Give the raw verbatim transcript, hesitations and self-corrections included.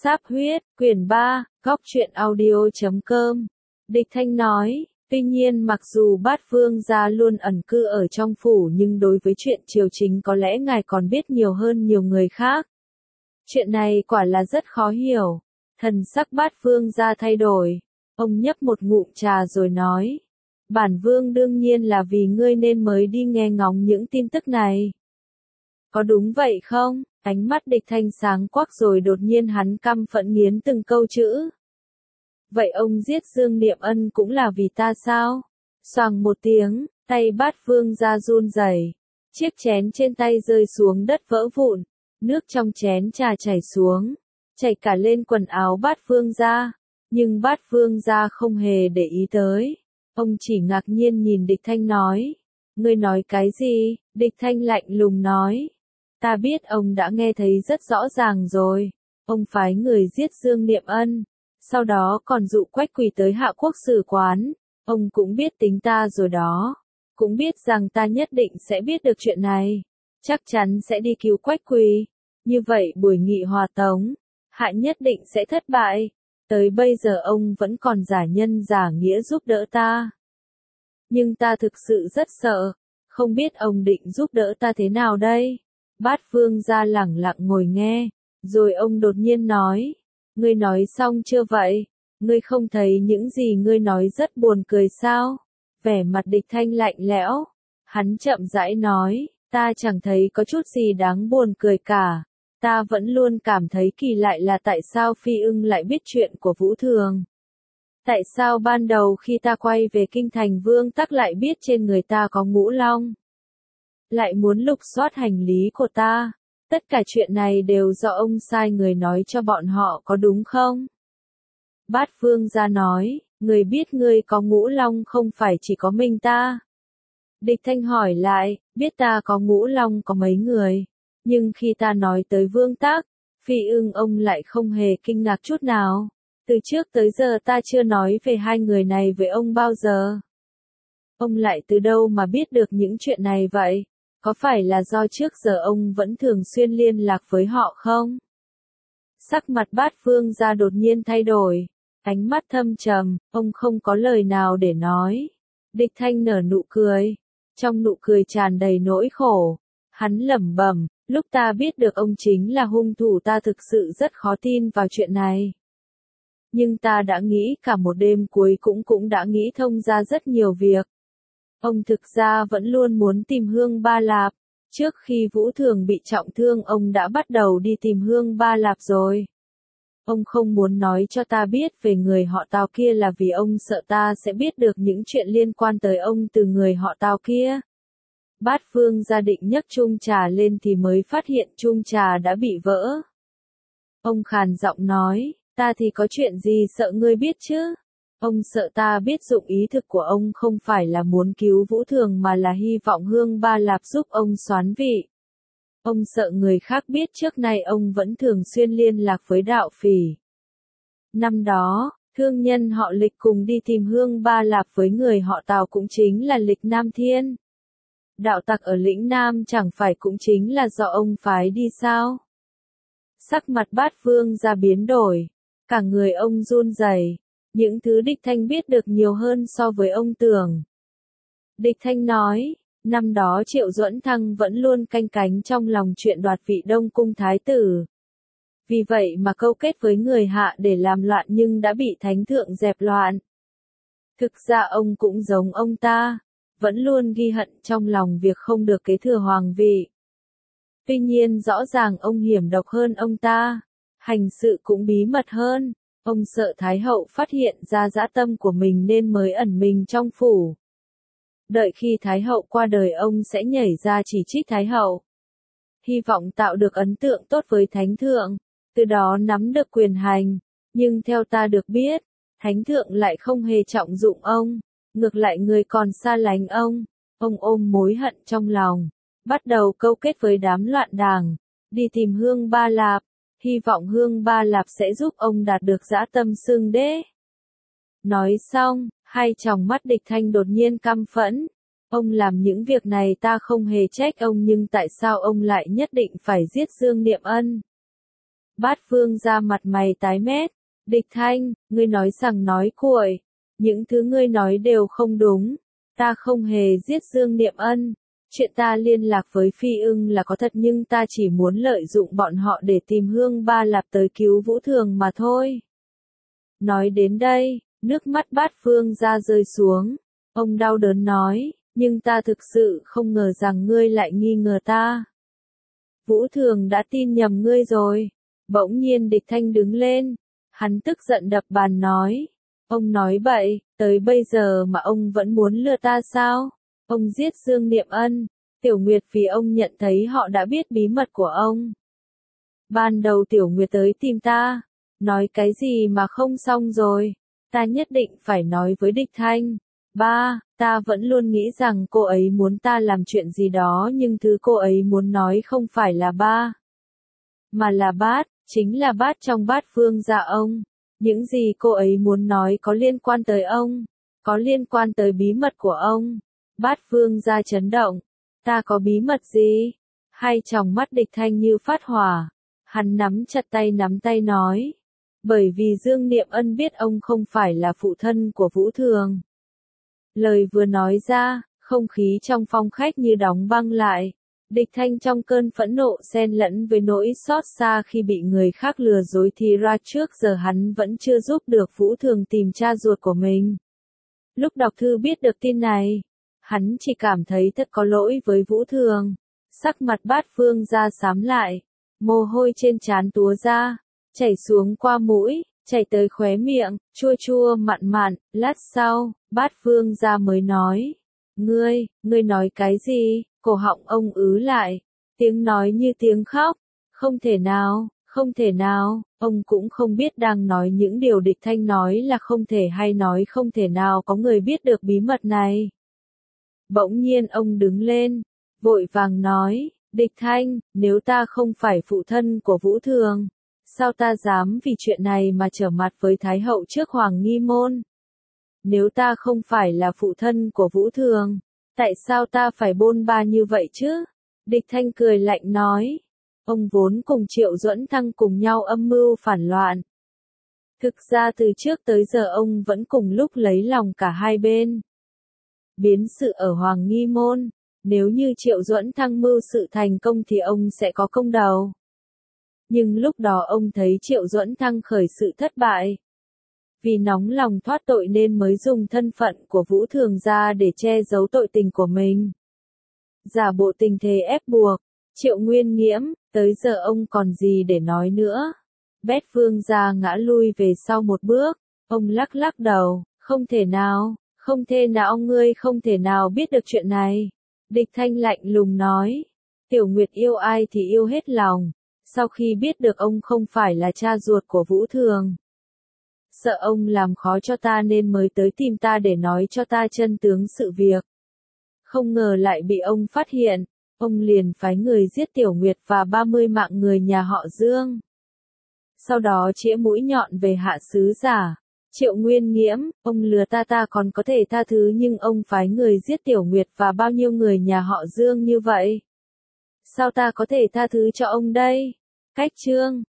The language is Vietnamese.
Sáp huyết, quyển ba, góc truyện audio chấm com. Địch Thanh nói, tuy nhiên mặc dù Bát Vương gia luôn ẩn cư ở trong phủ nhưng đối với chuyện triều chính có lẽ ngài còn biết nhiều hơn nhiều người khác. Chuyện này quả là rất khó hiểu. Thần sắc Bát Vương gia thay đổi. Ông nhấp một ngụm trà rồi nói. Bản vương đương nhiên là vì ngươi nên mới đi nghe ngóng những tin tức này. Có đúng vậy không? Ánh mắt Địch Thanh sáng quắc rồi đột nhiên hắn căm phẫn nghiến từng câu chữ. Vậy ông giết Dương Niệm Ân cũng là vì ta sao? Xoàng một tiếng, tay Bát Vương gia run rẩy, chiếc chén trên tay rơi xuống đất vỡ vụn, nước trong chén trà chảy xuống, chảy cả lên quần áo Bát Vương gia, nhưng Bát Vương gia không hề để ý tới. Ông chỉ ngạc nhiên nhìn Địch Thanh nói, ngươi nói cái gì? Địch Thanh lạnh lùng nói, ta biết ông đã nghe thấy rất rõ ràng rồi. Ông phái người giết Dương Niệm Ân, sau đó còn dụ Quách Quỳ tới Hạ Quốc Sử quán. Ông cũng biết tính ta rồi đó, cũng biết rằng ta nhất định sẽ biết được chuyện này, chắc chắn sẽ đi cứu Quách Quỳ. Như vậy buổi nghị hòa tống, Hạ nhất định sẽ thất bại. Tới bây giờ ông vẫn còn giả nhân giả nghĩa giúp đỡ ta. Nhưng ta thực sự rất sợ, không biết ông định giúp đỡ ta thế nào đây? Bát Vương gia lẳng lặng ngồi nghe, rồi ông đột nhiên nói, ngươi nói xong chưa vậy? Ngươi không thấy những gì ngươi nói rất buồn cười sao? Vẻ mặt Địch Thanh lạnh lẽo, hắn chậm rãi nói, ta chẳng thấy có chút gì đáng buồn cười cả. Ta vẫn luôn cảm thấy kỳ lạ là tại sao Phi Ưng lại biết chuyện của Vũ Thường. Tại sao ban đầu khi ta quay về kinh thành Vương Tắc lại biết trên người ta có ngũ long? Lại muốn lục soát hành lý của ta. Tất cả chuyện này đều do ông sai người nói cho bọn họ có đúng không? Bát Vương gia nói, người biết ngươi có ngũ long không phải chỉ có mình ta. Địch Thanh hỏi lại, biết ta có ngũ long có mấy người? Nhưng khi ta nói tới Vương Tắc, Phi Ưng ông lại không hề kinh ngạc chút nào. Từ trước tới giờ ta chưa nói về hai người này với ông bao giờ. Ông lại từ đâu mà biết được những chuyện này vậy? Có phải là do trước giờ ông vẫn thường xuyên liên lạc với họ không? Sắc mặt Bát Vương gia đột nhiên thay đổi, ánh mắt thâm trầm, ông không có lời nào để nói. Địch Thanh nở nụ cười, trong nụ cười tràn đầy nỗi khổ. Hắn lẩm bẩm, lúc ta biết được ông chính là hung thủ ta thực sự rất khó tin vào chuyện này. Nhưng ta đã nghĩ cả một đêm cuối cũng cũng đã nghĩ thông ra rất nhiều việc. Ông thực ra vẫn luôn muốn tìm Hương Ba Lạp. Trước khi Vũ Thường bị trọng thương ông đã bắt đầu đi tìm Hương Ba Lạp rồi. Ông không muốn nói cho ta biết về người họ Tào kia là vì ông sợ ta sẽ biết được những chuyện liên quan tới ông từ người họ Tào kia. Bát Vương gia định nhấc chung trà lên thì mới phát hiện chung trà đã bị vỡ. Ông khàn giọng nói, ta thì có chuyện gì sợ ngươi biết chứ? Ông sợ ta biết dụng ý thực của ông không phải là muốn cứu Vũ Thường mà là hy vọng Hương Ba Lạp giúp ông soán vị. Ông sợ người khác biết trước nay ông vẫn thường xuyên liên lạc với đạo phỉ. Năm đó, thương nhân họ Lịch cùng đi tìm Hương Ba Lạp với người họ Tào cũng chính là Lịch Nam Thiên. Đạo tặc ở lĩnh Nam chẳng phải cũng chính là do ông phái đi sao? Sắc mặt Bát Vương gia biến đổi, cả người ông run rẩy. Những thứ Địch Thanh biết được nhiều hơn so với ông tưởng. Địch Thanh nói, năm đó Triệu Duẫn Thăng vẫn luôn canh cánh trong lòng chuyện đoạt vị Đông Cung Thái tử. Vì vậy mà câu kết với người Hạ để làm loạn nhưng đã bị Thánh Thượng dẹp loạn. Thực ra ông cũng giống ông ta, vẫn luôn ghi hận trong lòng việc không được kế thừa hoàng vị. Tuy nhiên rõ ràng ông hiểm độc hơn ông ta, hành sự cũng bí mật hơn. Ông sợ Thái hậu phát hiện ra dã tâm của mình nên mới ẩn mình trong phủ. Đợi khi Thái hậu qua đời ông sẽ nhảy ra chỉ trích Thái hậu. Hy vọng tạo được ấn tượng tốt với Thánh Thượng, từ đó nắm được quyền hành. Nhưng theo ta được biết, Thánh Thượng lại không hề trọng dụng ông, ngược lại người còn xa lánh ông. Ông ôm mối hận trong lòng, bắt đầu câu kết với đám loạn đảng, đi tìm Hương Ba Lạp. Hy vọng Hương Ba Lạp sẽ giúp ông đạt được dã tâm xưng đế. Nói xong, hai tròng mắt Địch Thanh đột nhiên căm phẫn. Ông làm những việc này ta không hề trách ông nhưng tại sao ông lại nhất định phải giết Dương Niệm Ân? Bát Vương gia mặt mày tái mét. Địch Thanh, ngươi nói rằng nói cuội. Những thứ ngươi nói đều không đúng. Ta không hề giết Dương Niệm Ân. Chuyện ta liên lạc với Phi Ưng là có thật nhưng ta chỉ muốn lợi dụng bọn họ để tìm Hương Ba Lạp tới cứu Vũ Thường mà thôi. Nói đến đây, nước mắt Bát Vương gia rơi xuống. Ông đau đớn nói, nhưng ta thực sự không ngờ rằng ngươi lại nghi ngờ ta. Vũ Thường đã tin nhầm ngươi rồi. Bỗng nhiên Địch Thanh đứng lên. Hắn tức giận đập bàn nói. Ông nói bậy, tới bây giờ mà ông vẫn muốn lừa ta sao? Ông giết Dương Niệm Ân, Tiểu Nguyệt vì ông nhận thấy họ đã biết bí mật của ông. Ban đầu Tiểu Nguyệt tới tìm ta, nói cái gì mà không xong rồi, ta nhất định phải nói với Địch Thanh. Ba, ta vẫn luôn nghĩ rằng cô ấy muốn ta làm chuyện gì đó nhưng thứ cô ấy muốn nói không phải là ba, mà là Bát, chính là Bát trong Bát Vương gia ông. Những gì cô ấy muốn nói có liên quan tới ông, có liên quan tới bí mật của ông. Bát Vương gia chấn động. Ta có bí mật gì? Hai tròng mắt Địch Thanh như phát hỏa. Hắn nắm chặt tay nắm tay nói. Bởi vì Dương Niệm Ân biết ông không phải là phụ thân của Vũ Thường. Lời vừa nói ra, không khí trong phòng khách như đóng băng lại. Địch Thanh trong cơn phẫn nộ xen lẫn với nỗi xót xa khi bị người khác lừa dối thì ra trước giờ hắn vẫn chưa giúp được Vũ Thường tìm cha ruột của mình. Lúc đọc thư biết được tin này, hắn chỉ cảm thấy thật có lỗi với Vũ Thường. Sắc mặt Bát Vương gia xám lại, mồ hôi trên trán túa ra, chảy xuống qua mũi, chảy tới khóe miệng, chua chua mặn mặn. Lát sau, Bát Vương gia mới nói. Ngươi, ngươi nói cái gì? Cổ họng ông ứ lại, tiếng nói như tiếng khóc. Không thể nào, không thể nào, ông cũng không biết đang nói những điều Địch Thanh nói là không thể hay nói không thể nào có người biết được bí mật này. Bỗng nhiên ông đứng lên, vội vàng nói, Địch Thanh, nếu ta không phải phụ thân của Vũ Thường, sao ta dám vì chuyện này mà trở mặt với Thái hậu trước Hoàng Nghi Môn? Nếu ta không phải là phụ thân của Vũ Thường, tại sao ta phải bôn ba như vậy chứ? Địch Thanh cười lạnh nói. Ông vốn cùng Triệu Duẫn Thăng cùng nhau âm mưu phản loạn. Thực ra từ trước tới giờ ông vẫn cùng lúc lấy lòng cả hai bên. Biến sự ở Hoàng Nghi Môn, nếu như Triệu Duẫn Thăng mưu sự thành công thì ông sẽ có công đầu. Nhưng lúc đó ông thấy Triệu Duẫn Thăng khởi sự thất bại. Vì nóng lòng thoát tội nên mới dùng thân phận của Vũ Thường ra để che giấu tội tình của mình. Giả bộ tình thế ép buộc, Triệu Nguyên Nghiễm, tới giờ ông còn gì để nói nữa. Bát Vương gia ngã lui về sau một bước, ông lắc lắc đầu, không thể nào, không thể nào ngươi không thể nào biết được chuyện này. Địch Thanh lạnh lùng nói, Tiểu Nguyệt yêu ai thì yêu hết lòng, sau khi biết được ông không phải là cha ruột của Vũ Thường. Sợ ông làm khó cho ta nên mới tới tìm ta để nói cho ta chân tướng sự việc. Không ngờ lại bị ông phát hiện, ông liền phái người giết Tiểu Nguyệt và ba mươi mạng người nhà họ Dương. Sau đó chĩa mũi nhọn về hạ sứ giả. Triệu Nguyên Nghiễm, ông lừa ta ta còn có thể tha thứ nhưng ông phái người giết Tiểu Nguyệt và bao nhiêu người nhà họ Dương như vậy? Sao ta có thể tha thứ cho ông đây? Cách chương